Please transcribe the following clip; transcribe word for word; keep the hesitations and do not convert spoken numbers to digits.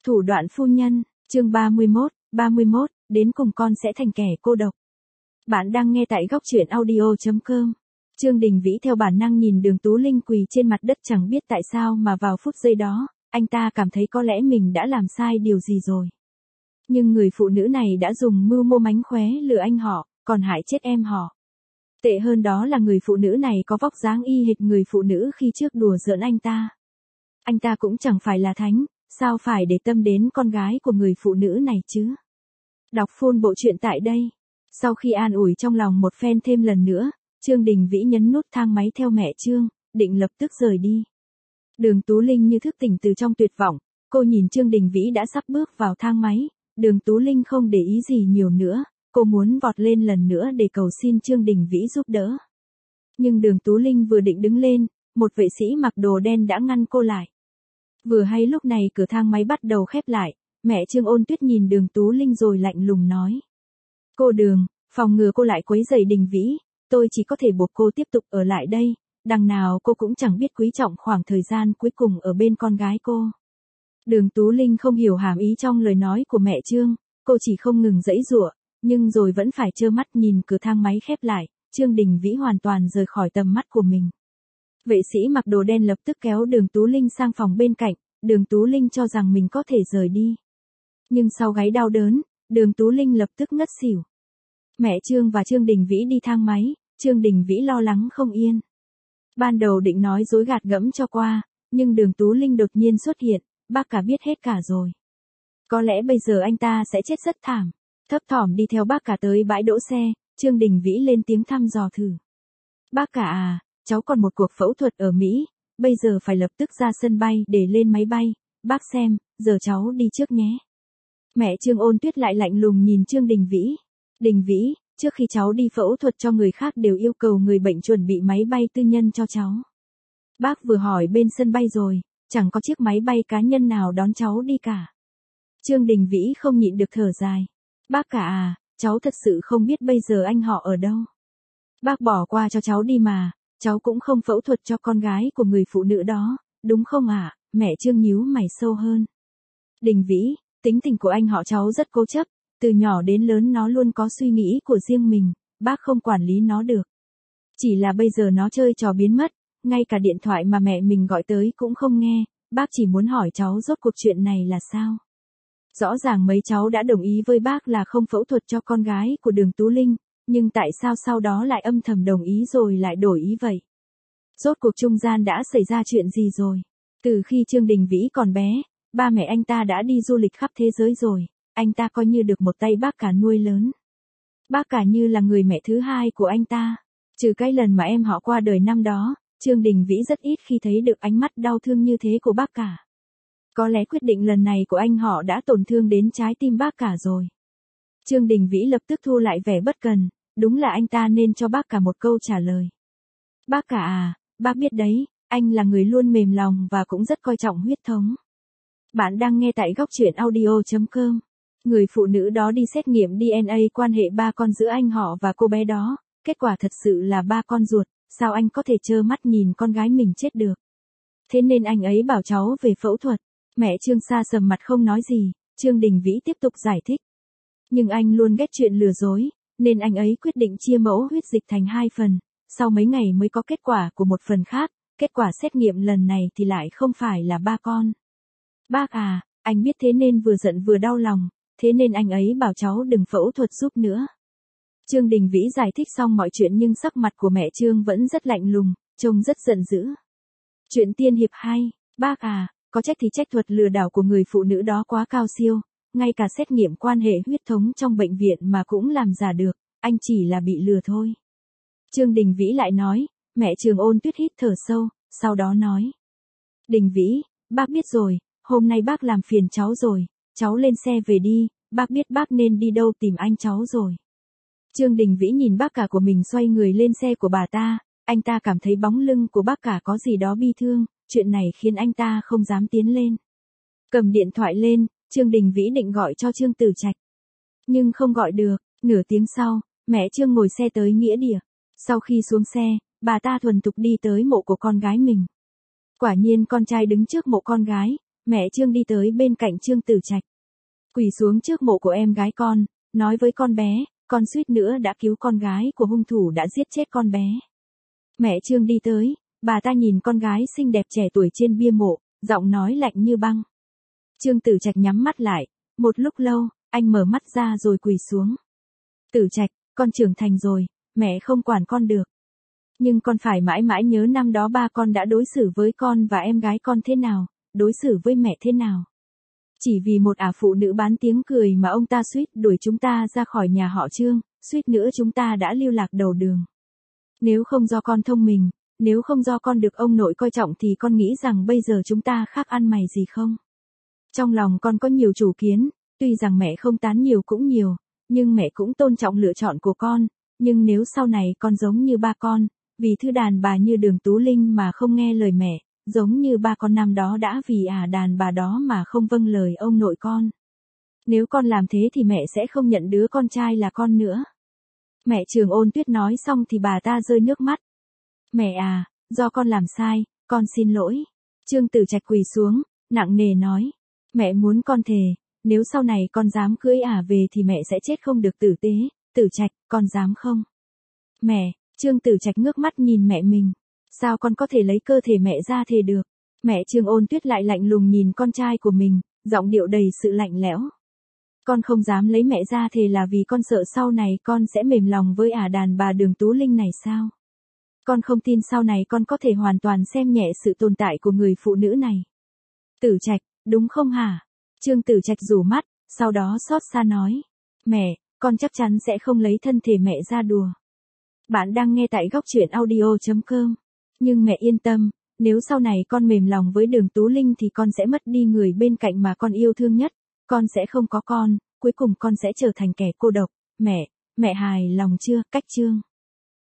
Thủ đoạn phu nhân, chương ba mươi mốt, ba mươi mốt, đến cùng con sẽ thành kẻ cô độc. Bạn đang nghe tại góc truyện audio chấm com. Trương Đình Vĩ theo bản năng nhìn Đường Tú Linh quỳ trên mặt đất, chẳng biết tại sao mà vào phút giây đó, anh ta cảm thấy có lẽ mình đã làm sai điều gì rồi. Nhưng người phụ nữ này đã dùng mưu mô mánh khóe lừa anh họ, còn hại chết em họ. Tệ hơn đó là người phụ nữ này có vóc dáng y hệt người phụ nữ khi trước đùa giỡn anh ta. Anh ta cũng chẳng phải là thánh, sao phải để tâm đến con gái của người phụ nữ này chứ? Đọc full bộ truyện tại đây. Sau khi an ủi trong lòng một phen thêm lần nữa, Trương Đình Vĩ nhấn nút thang máy theo mẹ Trương, định lập tức rời đi. Đường Tú Linh như thức tỉnh từ trong tuyệt vọng, cô nhìn Trương Đình Vĩ đã sắp bước vào thang máy, Đường Tú Linh không để ý gì nhiều nữa, cô muốn vọt lên lần nữa để cầu xin Trương Đình Vĩ giúp đỡ. Nhưng Đường Tú Linh vừa định đứng lên, một vệ sĩ mặc đồ đen đã ngăn cô lại. Vừa hay lúc này cửa thang máy bắt đầu khép lại, mẹ Trương Ôn Tuyết nhìn Đường Tú Linh rồi lạnh lùng nói. Cô Đường, phòng ngừa cô lại quấy rầy Đình Vĩ, tôi chỉ có thể buộc cô tiếp tục ở lại đây, đằng nào cô cũng chẳng biết quý trọng khoảng thời gian cuối cùng ở bên con gái cô. Đường Tú Linh không hiểu hàm ý trong lời nói của mẹ Trương, cô chỉ không ngừng giãy giụa, nhưng rồi vẫn phải trơ mắt nhìn cửa thang máy khép lại, Trương Đình Vĩ hoàn toàn rời khỏi tầm mắt của mình. Vệ sĩ mặc đồ đen lập tức kéo Đường Tú Linh sang phòng bên cạnh, Đường Tú Linh cho rằng mình có thể rời đi. Nhưng sau gáy đau đớn, Đường Tú Linh lập tức ngất xỉu. Mẹ Trương và Trương Đình Vĩ đi thang máy, Trương Đình Vĩ lo lắng không yên. Ban đầu định nói dối gạt gẫm cho qua, nhưng Đường Tú Linh đột nhiên xuất hiện, bác cả biết hết cả rồi. Có lẽ bây giờ anh ta sẽ chết rất thảm. Thấp thỏm đi theo bác cả tới bãi đỗ xe, Trương Đình Vĩ lên tiếng thăm dò thử. Bác cả à, cháu còn một cuộc phẫu thuật ở Mỹ, bây giờ phải lập tức ra sân bay để lên máy bay, bác xem, giờ cháu đi trước nhé. Mẹ Trương Ôn Tuyết lại lạnh lùng nhìn Trương Đình Vĩ. Đình Vĩ, trước khi cháu đi phẫu thuật cho người khác đều yêu cầu người bệnh chuẩn bị máy bay tư nhân cho cháu. Bác vừa hỏi bên sân bay rồi, chẳng có chiếc máy bay cá nhân nào đón cháu đi cả. Trương Đình Vĩ không nhịn được thở dài. Bác cả à, cháu thật sự không biết bây giờ anh họ ở đâu. Bác bỏ qua cho cháu đi mà, cháu cũng không phẫu thuật cho con gái của người phụ nữ đó, đúng không ạ? À? Mẹ Trương nhíu mày sâu hơn. Đình Vĩ, tính tình của anh họ cháu rất cố chấp, từ nhỏ đến lớn nó luôn có suy nghĩ của riêng mình, bác không quản lý nó được. Chỉ là bây giờ nó chơi trò biến mất, ngay cả điện thoại mà mẹ mình gọi tới cũng không nghe, bác chỉ muốn hỏi cháu rốt cuộc chuyện này là sao? Rõ ràng mấy cháu đã đồng ý với bác là không phẫu thuật cho con gái của Đường Tú Linh, nhưng tại sao sau đó lại âm thầm đồng ý rồi lại đổi ý vậy? Rốt cuộc trung gian đã xảy ra chuyện gì rồi? Từ khi Trương Đình Vĩ còn bé, ba mẹ anh ta đã đi du lịch khắp thế giới rồi, anh ta coi như được một tay bác cả nuôi lớn. Bác cả như là người mẹ thứ hai của anh ta, trừ cái lần mà em họ qua đời năm đó, Trương Đình Vĩ rất ít khi thấy được ánh mắt đau thương như thế của bác cả. Có lẽ quyết định lần này của anh họ đã tổn thương đến trái tim bác cả rồi. Trương Đình Vĩ lập tức thu lại vẻ bất cần, đúng là anh ta nên cho bác cả một câu trả lời. Bác cả à, bác biết đấy, anh là người luôn mềm lòng và cũng rất coi trọng huyết thống. Bạn đang nghe tại góc truyện audio chấm com. Người phụ nữ đó đi xét nghiệm đê en a quan hệ ba con giữa anh họ và cô bé đó, kết quả thật sự là ba con ruột, sao anh có thể trơ mắt nhìn con gái mình chết được. Thế nên anh ấy bảo cháu về phẫu thuật. Mẹ Trương sa sầm mặt không nói gì, Trương Đình Vĩ tiếp tục giải thích. Nhưng anh luôn ghét chuyện lừa dối, nên anh ấy quyết định chia mẫu huyết dịch thành hai phần, sau mấy ngày mới có kết quả của một phần khác, kết quả xét nghiệm lần này thì lại không phải là ba con. Bác à, anh biết thế nên vừa giận vừa đau lòng, thế nên anh ấy bảo cháu đừng phẫu thuật giúp nữa. Trương Đình Vĩ giải thích xong mọi chuyện nhưng sắc mặt của mẹ Trương vẫn rất lạnh lùng, trông rất giận dữ. Chuyện tiên hiệp hai, bác à, có trách thì trách thuật lừa đảo của người phụ nữ đó quá cao siêu, ngay cả xét nghiệm quan hệ huyết thống trong bệnh viện mà cũng làm giả được, anh chỉ là bị lừa thôi. Trương Đình Vĩ lại nói, mẹ Trương Ôn Tuyết hít thở sâu, sau đó nói. Đình Vĩ, bác biết rồi, hôm nay bác làm phiền cháu rồi, cháu lên xe về đi, bác biết bác nên đi đâu tìm anh cháu rồi. Trương Đình Vĩ nhìn bác cả của mình xoay người lên xe của bà ta, anh ta cảm thấy bóng lưng của bác cả có gì đó bi thương, chuyện này khiến anh ta không dám tiến lên. Cầm điện thoại lên, Trương Đình Vĩ định gọi cho Trương Tử Trạch. Nhưng không gọi được, nửa tiếng sau, mẹ Trương ngồi xe tới nghĩa địa. Sau khi xuống xe, bà ta thuần thục đi tới mộ của con gái mình. Quả nhiên con trai đứng trước mộ con gái, Mẹ Trương đi tới bên cạnh Trương Tử Trạch. Quỳ xuống trước mộ của em gái con, nói với con bé, con suýt nữa đã cứu con gái của hung thủ đã giết chết con bé. Mẹ Trương đi tới, bà ta nhìn con gái xinh đẹp trẻ tuổi trên bia mộ, giọng nói lạnh như băng. Trương Tử Trạch nhắm mắt lại, một lúc lâu, anh mở mắt ra rồi quỳ xuống. Tử Trạch, con trưởng thành rồi, mẹ không quản con được. Nhưng con phải mãi mãi nhớ năm đó ba con đã đối xử với con và em gái con thế nào, đối xử với mẹ thế nào. Chỉ vì một ả phụ nữ bán tiếng cười mà ông ta suýt đuổi chúng ta ra khỏi nhà họ Trương, suýt nữa chúng ta đã lưu lạc đầu đường. Nếu không do con thông minh, nếu không do con được ông nội coi trọng thì con nghĩ rằng bây giờ chúng ta khác ăn mày gì không? Trong lòng con có nhiều chủ kiến, tuy rằng mẹ không tán nhiều cũng nhiều, nhưng mẹ cũng tôn trọng lựa chọn của con, nhưng nếu sau này con giống như ba con, vì thứ đàn bà như Đường Tú Linh mà không nghe lời mẹ, giống như ba con năm đó đã vì ả đàn bà đó mà không vâng lời ông nội con. Nếu con làm thế thì mẹ sẽ không nhận đứa con trai là con nữa. Mẹ Trường Ôn Tuyết nói xong thì bà ta rơi nước mắt. Mẹ à, do con làm sai, con xin lỗi. Trương Tử Trạch quỳ xuống, nặng nề nói. Mẹ muốn con thề, nếu sau này con dám cưới ả về thì mẹ sẽ chết không được tử tế. Tử Trạch, con dám không? Mẹ, Trương Tử Trạch ngước mắt nhìn mẹ mình. Sao con có thể lấy cơ thể mẹ ra thề được? Mẹ Trương Ôn Tuyết lại lạnh lùng nhìn con trai của mình, giọng điệu đầy sự lạnh lẽo. Con không dám lấy mẹ ra thề là vì con sợ sau này con sẽ mềm lòng với ả đàn bà Đường Tú Linh này sao? Con không tin sau này con có thể hoàn toàn xem nhẹ sự tồn tại của người phụ nữ này. Tử Trạch, đúng không hả? Trương Tử Trạch rủ mắt, sau đó xót xa nói. Mẹ, con chắc chắn sẽ không lấy thân thể mẹ ra đùa. Bạn đang nghe tại góc truyện audio chấm com. Nhưng mẹ yên tâm, nếu sau này con mềm lòng với Đường Tú Linh thì con sẽ mất đi người bên cạnh mà con yêu thương nhất. Con sẽ không có con, cuối cùng con sẽ trở thành kẻ cô độc. Mẹ, mẹ hài lòng chưa? Cách Trương